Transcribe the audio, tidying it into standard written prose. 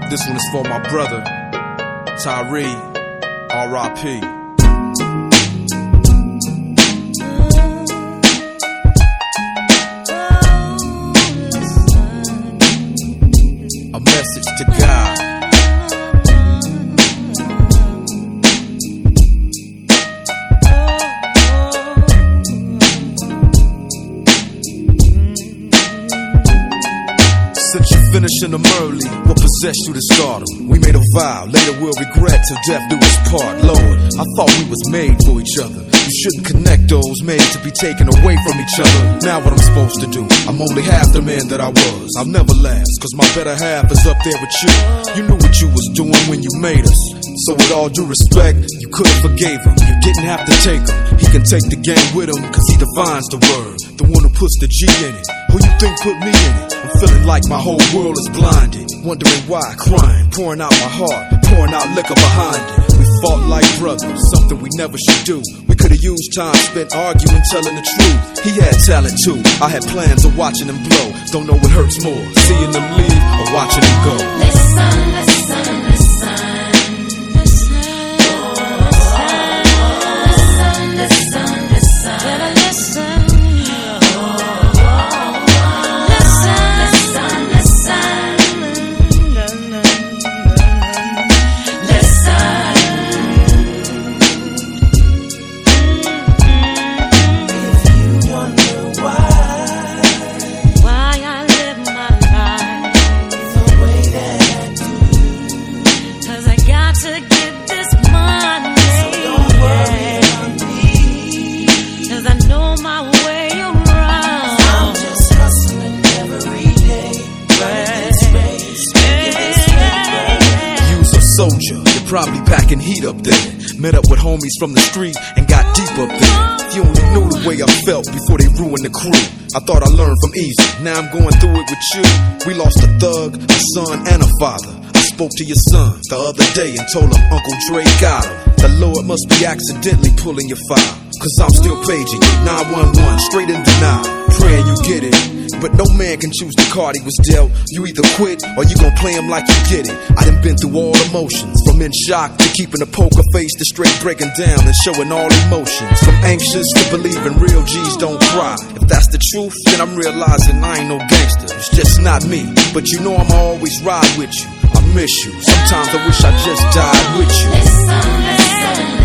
This one is for my brother, Tyree, R.I.P. A message to God. Since you finishing them early, what possessed you to start them? We made a vow, later we'll regret till death do us part. Lord, I thought we was made for each other. You shouldn't connect those made to be taken away from each other. Now what I'm supposed to do? I'm only half the man that I was. I'll never last, cause my better half is up there with you. You knew what you was doing when you made us. So with all due respect, you could've forgave him. You didn't have to take him. He can take the game with him, cause he defines the word. The one who puts the G in it. Who you think put me in it? I'm feeling like my whole world is blinded. Wondering why, crying, pouring out my heart, pouring out liquor behind it. We fought like brothers, something we never should do. We could've used time spent arguing, telling the truth. He had talent too, I had plans of watching him blow. Don't know what hurts more, seeing them leave or watching him go. Listen, listen, listen. Soldier, you're probably packing heat up there. Met up with homies from the street and got deep up there. If you only knew the way I felt before they ruined the crew. I thought I learned from easy, now I'm going through it with you. We lost a thug, a son, and a father. I spoke to your son the other day and told him Uncle Dre got him. The Lord must be accidentally pulling your file, cause I'm still paging you, 911, straight in denial. Praying you get it, but no man can choose the card he was dealt. You either quit or you gon' play him like you get it. I done been through all emotions, from in shock to keeping a poker face to straight breaking down and showing all emotions. From anxious to believing real G's don't cry. If that's the truth, then I'm realizing I ain't no gangster. It's just not me, but you know I'ma always ride with you. I miss you, sometimes I wish I just died with you. Listen, listen.